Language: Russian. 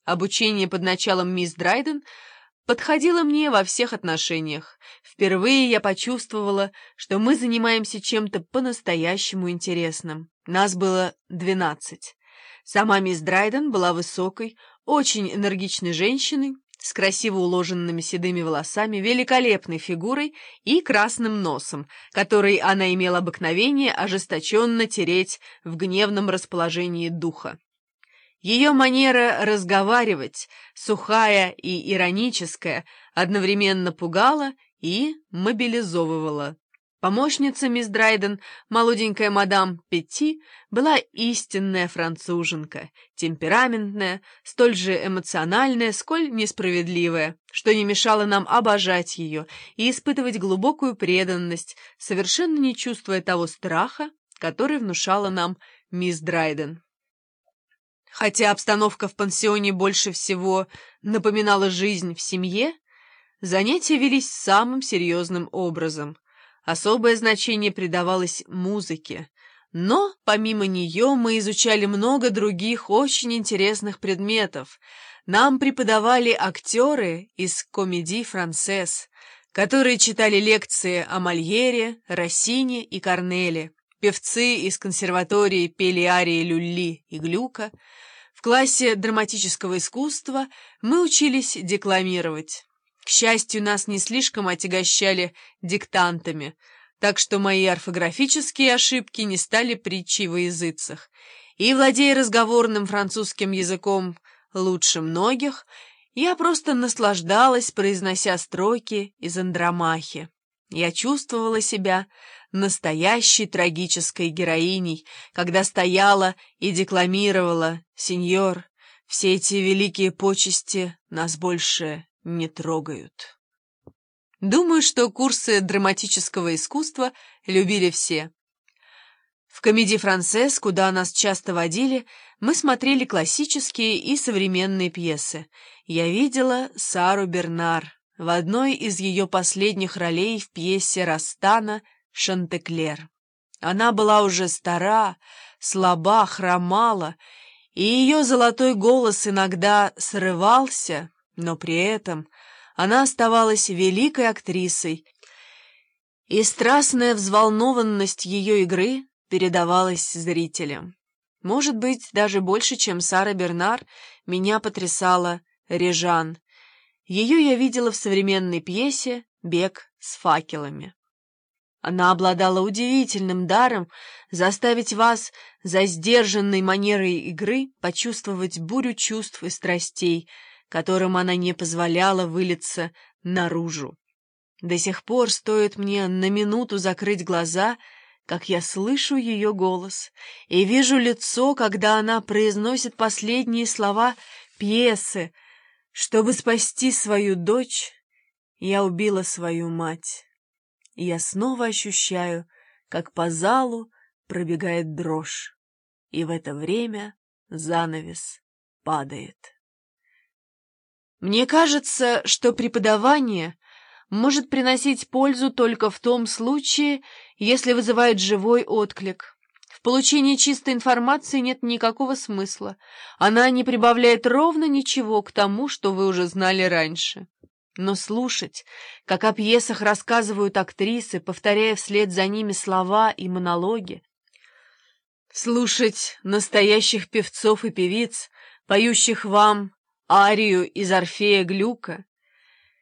Обучение под началом мисс Драйден подходило мне во всех отношениях. Впервые я почувствовала, что мы занимаемся чем-то по-настоящему интересным. Нас было 12. Сама мисс Драйден была высокой, очень энергичной женщиной, с красиво уложенными седыми волосами, великолепной фигурой и красным носом, который она имела обыкновение ожесточенно тереть в гневном расположении духа. Ее манера разговаривать, сухая и ироническая, одновременно пугала и мобилизовывала. Помощница мисс Драйден, молоденькая мадам Петти, была истинная француженка, темпераментная, столь же эмоциональная, сколь несправедливая, что не мешало нам обожать ее и испытывать глубокую преданность, совершенно не чувствуя того страха, который внушала нам мисс Драйден. Хотя обстановка в пансионе больше всего напоминала жизнь в семье, занятия велись самым серьезным образом. Особое значение придавалось музыке, но помимо нее мы изучали много других очень интересных предметов. Нам преподавали актеры из «Комедии Франсез», которые читали лекции о Мольере, Россине и Корнеле. Певцы из консерватории пели арии Люлли и Глюка. В классе драматического искусства мы учились декламировать. К счастью, нас не слишком отягощали диктантами, так что мои орфографические ошибки не стали притчей во языцах. И, владея разговорным французским языком лучше многих, я просто наслаждалась, произнося строки из Андромахи. Я чувствовала себя настоящей трагической героиней, когда стояла и декламировала: «Сеньор, все эти великие почести нас больше не трогают». Думаю, что курсы драматического искусства любили все. В «Комедии Франсез», куда нас часто водили, мы смотрели классические и современные пьесы. Я видела Сару Бернар в одной из ее последних ролей в пьесе Растана «Шантеклер». Она была уже стара, слаба, хромала, и ее золотой голос иногда срывался, но при этом она оставалась великой актрисой, и страстная взволнованность ее игры передавалась зрителям. Может быть, даже больше, чем Сара Бернар, меня потрясала Режан. Ее я видела в современной пьесе «Бег с факелами». Она обладала удивительным даром заставить вас за сдержанной манерой игры почувствовать бурю чувств и страстей, которым она не позволяла вылиться наружу. До сих пор стоит мне на минуту закрыть глаза, как я слышу ее голос и вижу лицо, когда она произносит последние слова пьесы: «Чтобы спасти свою дочь, я убила свою мать». И я снова ощущаю, как по залу пробегает дрожь, и в это время занавес падает. Мне кажется, что преподавание может приносить пользу только в том случае, если вызывает живой отклик. В получении чистой информации нет никакого смысла. Она не прибавляет ровно ничего к тому, что вы уже знали раньше. Но слушать, как о пьесах рассказывают актрисы, повторяя вслед за ними слова и монологи, слушать настоящих певцов и певиц, поющих вам арию из Орфея Глюка,